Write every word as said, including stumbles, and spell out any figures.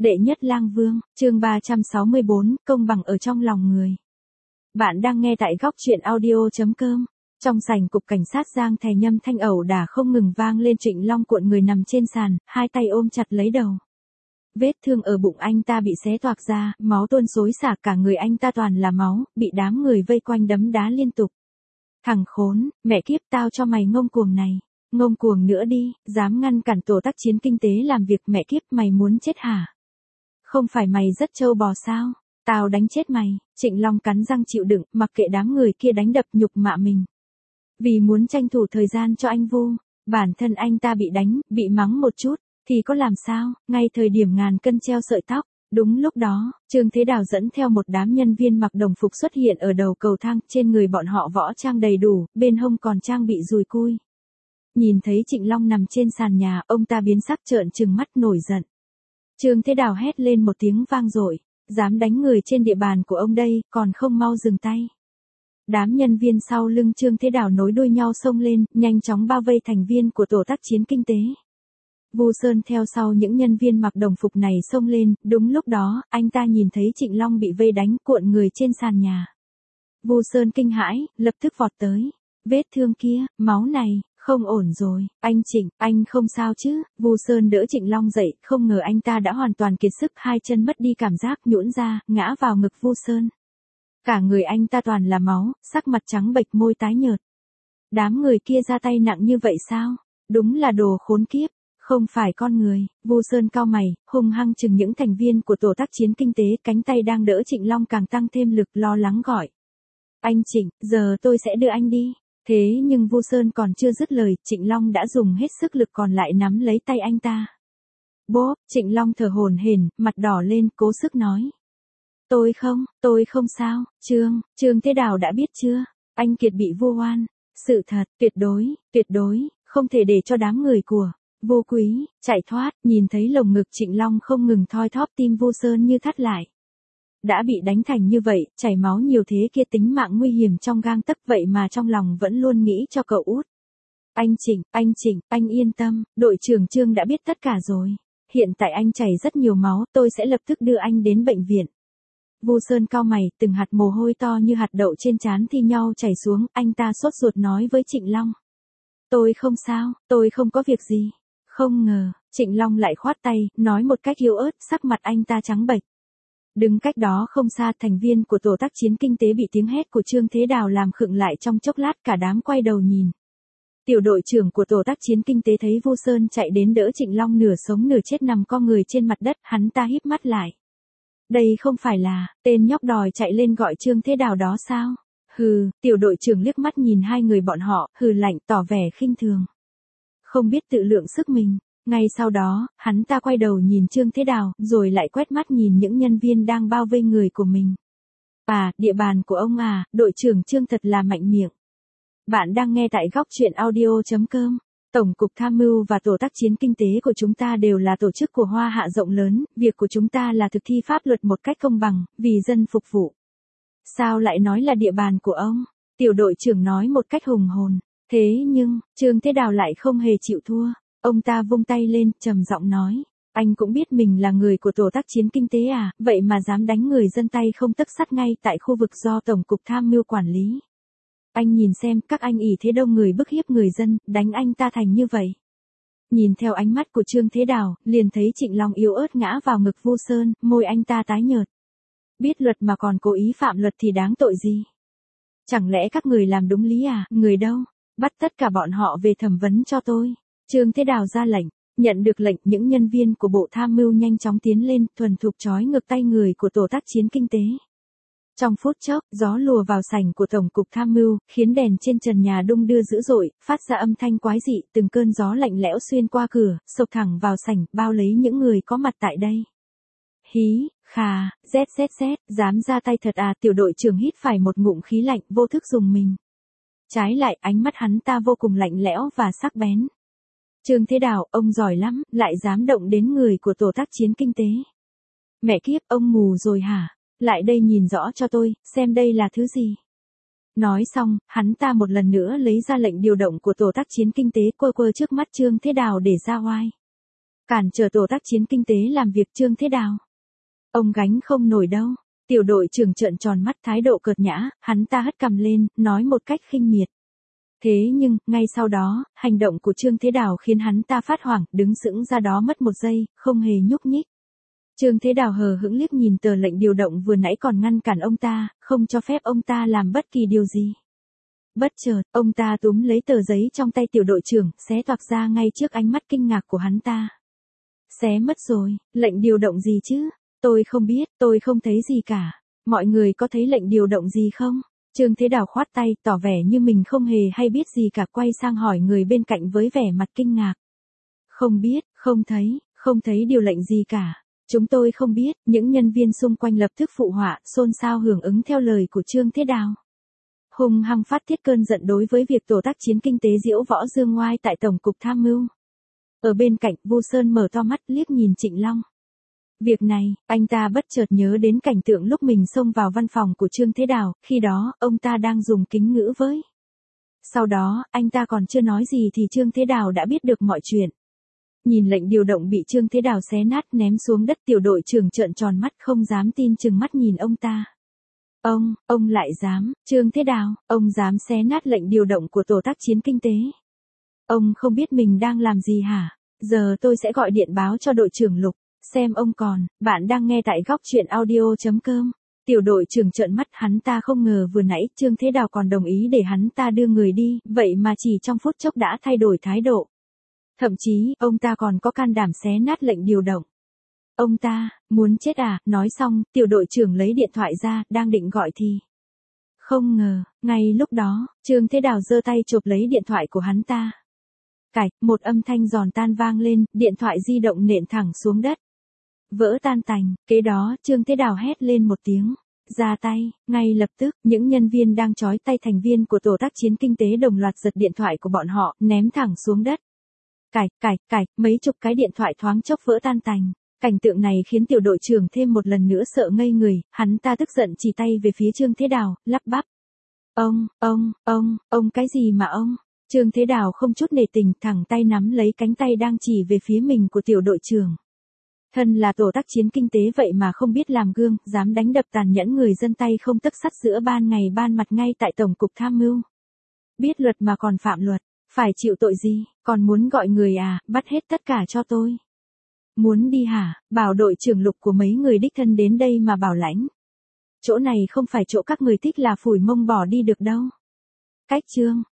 Đệ nhất lang vương, chương ba trăm sáu mươi bốn, công bằng ở trong lòng người. Bạn đang nghe tại góc truyện audio chấm com. Trong sảnh cục cảnh sát Giang Thè Nhâm thanh ẩu đả không ngừng vang lên. Trịnh Long cuộn người nằm trên sàn, hai tay ôm chặt lấy đầu. Vết thương ở bụng anh ta bị xé toạc ra, máu tuôn xối xả, cả người anh ta toàn là máu, bị đám người vây quanh đấm đá liên tục. Thằng khốn, mẹ kiếp, tao cho mày ngông cuồng này. Ngông cuồng nữa đi, dám ngăn cản tổ tác chiến kinh tế làm việc, mẹ kiếp, mày muốn chết hả? Không phải mày rất trâu bò sao? Tao đánh chết mày. Trịnh Long cắn răng chịu đựng, mặc kệ đám người kia đánh đập nhục mạ mình. Vì muốn tranh thủ thời gian cho anh Vu, bản thân anh ta bị đánh, bị mắng một chút, thì có làm sao, ngay thời điểm ngàn cân treo sợi tóc. Đúng lúc đó, Trương Thế Đào dẫn theo một đám nhân viên mặc đồng phục xuất hiện ở đầu cầu thang, trên người bọn họ võ trang đầy đủ, bên hông còn trang bị dùi cui. Nhìn thấy Trịnh Long nằm trên sàn nhà, ông ta biến sắc trợn trừng mắt nổi giận. Trương Thế Đào hét lên một tiếng vang dội, dám đánh người trên địa bàn của ông đây, còn không mau dừng tay. Đám nhân viên sau lưng Trương Thế Đào nối đuôi nhau xông lên, nhanh chóng bao vây thành viên của tổ tác chiến kinh tế. Vu Sơn theo sau những nhân viên mặc đồng phục này xông lên, đúng lúc đó, anh ta nhìn thấy Trịnh Long bị vây đánh cuộn người trên sàn nhà. Vu Sơn kinh hãi, lập tức vọt tới. Vết thương kia, máu này, không ổn rồi, anh Trịnh, anh không sao chứ? Vu Sơn đỡ Trịnh Long dậy, không ngờ anh ta đã hoàn toàn kiệt sức, hai chân mất đi cảm giác, nhũn ra, ngã vào ngực Vu Sơn. Cả người anh ta toàn là máu, sắc mặt trắng bệch, môi tái nhợt. Đám người kia ra tay nặng như vậy sao? Đúng là đồ khốn kiếp, không phải con người. Vu Sơn cau mày, hung hăng chừng những thành viên của tổ tác chiến kinh tế, cánh tay đang đỡ Trịnh Long càng tăng thêm lực, lo lắng gọi. Anh Trịnh, giờ tôi sẽ đưa anh đi. Thế nhưng Vu Sơn còn chưa dứt lời, Trịnh Long đã dùng hết sức lực còn lại nắm lấy tay anh ta. Bốp, Trịnh Long thở hổn hển, mặt đỏ lên, cố sức nói. Tôi không, tôi không sao, Trương, Trương Thế Đào đã biết chưa? Anh Kiệt bị vu oan. Sự thật, tuyệt đối, tuyệt đối, không thể để cho đám người của Vô Quý chạy thoát. Nhìn thấy lồng ngực Trịnh Long không ngừng thoi thóp, tim Vu Sơn như thắt lại. Đã bị đánh thành như vậy, chảy máu nhiều thế kia, tính mạng nguy hiểm trong gang tấc, vậy mà trong lòng vẫn luôn nghĩ cho cậu út. Anh Trịnh, anh Trịnh, anh yên tâm, đội trưởng Trương đã biết tất cả rồi. Hiện tại anh chảy rất nhiều máu, tôi sẽ lập tức đưa anh đến bệnh viện. Vu Sơn cau mày, từng hạt mồ hôi to như hạt đậu trên trán thi nhau chảy xuống, anh ta sốt ruột nói với Trịnh Long. Tôi không sao, tôi không có việc gì. Không ngờ, Trịnh Long lại khoát tay, nói một cách yếu ớt, sắc mặt anh ta trắng bệch. Đứng cách đó không xa, thành viên của tổ tác chiến kinh tế bị tiếng hét của Trương Thế Đào làm khựng lại trong chốc lát, cả đám quay đầu nhìn. Tiểu đội trưởng của tổ tác chiến kinh tế thấy Vu Sơn chạy đến đỡ Trịnh Long nửa sống nửa chết nằm co người trên mặt đất, hắn ta híp mắt lại. Đây không phải là tên nhóc đòi chạy lên gọi Trương Thế Đào đó sao? Hừ, tiểu đội trưởng liếc mắt nhìn hai người bọn họ, hừ lạnh, tỏ vẻ khinh thường. Không biết tự lượng sức mình. Ngay sau đó, hắn ta quay đầu nhìn Trương Thế Đào, rồi lại quét mắt nhìn những nhân viên đang bao vây người của mình. À, địa bàn của ông à, đội trưởng Trương thật là mạnh miệng. Bạn đang nghe tại góc truyện audio chấm com. Tổng cục Tham mưu và tổ tác chiến kinh tế của chúng ta đều là tổ chức của Hoa Hạ rộng lớn, việc của chúng ta là thực thi pháp luật một cách công bằng, vì dân phục vụ. Sao lại nói là địa bàn của ông? Tiểu đội trưởng nói một cách hùng hồn. Thế nhưng, Trương Thế Đào lại không hề chịu thua. Ông ta vung tay lên, trầm giọng nói. Anh cũng biết mình là người của tổ tác chiến kinh tế à, vậy mà dám đánh người dân tay không tấc sắt ngay tại khu vực do Tổng cục Tham mưu quản lý. Anh nhìn xem, các anh ỷ thế đông người bức hiếp người dân, đánh anh ta thành như vậy. Nhìn theo ánh mắt của Trương Thế Đào, liền thấy Trịnh Long yếu ớt ngã vào ngực Vu Sơn, môi anh ta tái nhợt. Biết luật mà còn cố ý phạm luật thì đáng tội gì? Chẳng lẽ các người làm đúng lý à? Người đâu? Bắt tất cả bọn họ về thẩm vấn cho tôi. Trương Thế Đào ra lệnh. Nhận được lệnh, những nhân viên của Bộ Tham mưu nhanh chóng tiến lên, thuần thục trói ngược tay người của tổ tác chiến kinh tế. Trong phút chốc, gió lùa vào sảnh của Tổng cục Tham mưu, khiến đèn trên trần nhà đung đưa dữ dội, phát ra âm thanh quái dị, từng cơn gió lạnh lẽo xuyên qua cửa, xộc thẳng vào sảnh, bao lấy những người có mặt tại đây. Hí, khà, zét zét zét, dám ra tay thật à? Tiểu đội trưởng hít phải một ngụm khí lạnh, vô thức dùng mình. Trái lại, ánh mắt hắn ta vô cùng lạnh lẽo và sắc bén. Trương Thế Đào, ông giỏi lắm, lại dám động đến người của tổ tác chiến kinh tế. Mẹ kiếp, ông mù rồi hả? Lại đây nhìn rõ cho tôi, xem đây là thứ gì. Nói xong, hắn ta một lần nữa lấy ra lệnh điều động của tổ tác chiến kinh tế, quơ quơ trước mắt Trương Thế Đào để ra oai. cản trở tổ tác chiến kinh tế làm việc Trương Thế Đào. Ông gánh không nổi đâu. Tiểu đội trưởng trợn tròn mắt thái độ cợt nhã, hắn ta hất cằm lên, nói một cách khinh miệt. Thế nhưng, ngay sau đó, hành động của Trương Thế Đào khiến hắn ta phát hoảng, đứng sững ra đó mất một giây, không hề nhúc nhích. Trương Thế Đào hờ hững liếc nhìn tờ lệnh điều động vừa nãy còn ngăn cản ông ta, không cho phép ông ta làm bất kỳ điều gì. Bất chợt, ông ta túm lấy tờ giấy trong tay tiểu đội trưởng, xé toạc ra ngay trước ánh mắt kinh ngạc của hắn ta. Xé mất rồi, lệnh điều động gì chứ? Tôi không biết, tôi không thấy gì cả. Mọi người có thấy lệnh điều động gì không? Trương Thế Đào khoát tay, tỏ vẻ như mình không hề hay biết gì cả, quay sang hỏi người bên cạnh với vẻ mặt kinh ngạc. Không biết, không thấy, không thấy điều lệnh gì cả. Chúng tôi không biết, những nhân viên xung quanh lập tức phụ họa, xôn xao hưởng ứng theo lời của Trương Thế Đào. Hùng hăng phát tiết cơn giận đối với việc tổ tác chiến kinh tế diễu võ dương ngoai tại Tổng cục Tham mưu. Ở bên cạnh, Vu Sơn mở to mắt liếc nhìn Trịnh Long. Việc này, anh ta bất chợt nhớ đến cảnh tượng lúc mình xông vào văn phòng của Trương Thế Đào, khi đó, ông ta đang dùng kính ngữ với. Sau đó, anh ta còn chưa nói gì thì Trương Thế Đào đã biết được mọi chuyện. Nhìn lệnh điều động bị Trương Thế Đào xé nát ném xuống đất, tiểu đội trưởng trợn tròn mắt không dám tin chừng mắt nhìn ông ta. Ông, ông lại dám, Trương Thế Đào, ông dám xé nát lệnh điều động của tổ tác chiến kinh tế. Ông không biết mình đang làm gì hả? Giờ tôi sẽ gọi điện báo cho đội trưởng Lục, xem ông còn. Bạn đang nghe tại góc truyện audio chấm com. Tiểu đội trưởng trợn mắt, hắn ta không ngờ vừa nãy Trương Thế Đào còn đồng ý để hắn ta đưa người đi, vậy mà chỉ trong phút chốc đã thay đổi thái độ. Thậm chí, ông ta còn có can đảm xé nát lệnh điều động. Ông ta, muốn chết à? Nói xong, tiểu đội trưởng lấy điện thoại ra, đang định gọi thì. Không ngờ, ngay lúc đó, Trương Thế Đào giơ tay chộp lấy điện thoại của hắn ta. Cạch, một âm thanh giòn tan vang lên, điện thoại di động nện thẳng xuống đất. Vỡ tan tành, kế đó, Trương Thế Đào hét lên một tiếng. Ra tay, ngay lập tức, những nhân viên đang trói tay thành viên của tổ tác chiến kinh tế đồng loạt giật điện thoại của bọn họ, ném thẳng xuống đất. Cạch, cạch, cạch, mấy chục cái điện thoại thoáng chốc vỡ tan tành. Cảnh tượng này khiến tiểu đội trưởng thêm một lần nữa sợ ngây người, hắn ta tức giận chỉ tay về phía Trương Thế Đào, lắp bắp. Ông, ông, ông, ông cái gì mà ông? Trương Thế Đào không chút nể tình, thẳng tay nắm lấy cánh tay đang chỉ về phía mình của tiểu đội trưởng. Thân là tổ tác chiến kinh tế vậy mà không biết làm gương, dám đánh đập tàn nhẫn người dân tay không tấc sắt giữa ban ngày ban mặt ngay tại Tổng cục Tham mưu. Biết luật mà còn phạm luật, phải chịu tội gì, còn muốn gọi người à, bắt hết tất cả cho tôi. Muốn đi hả, bảo đội trưởng Lục của mấy người đích thân đến đây mà bảo lãnh. Chỗ này không phải chỗ các người thích là phủi mông bỏ đi được đâu. Cách Trương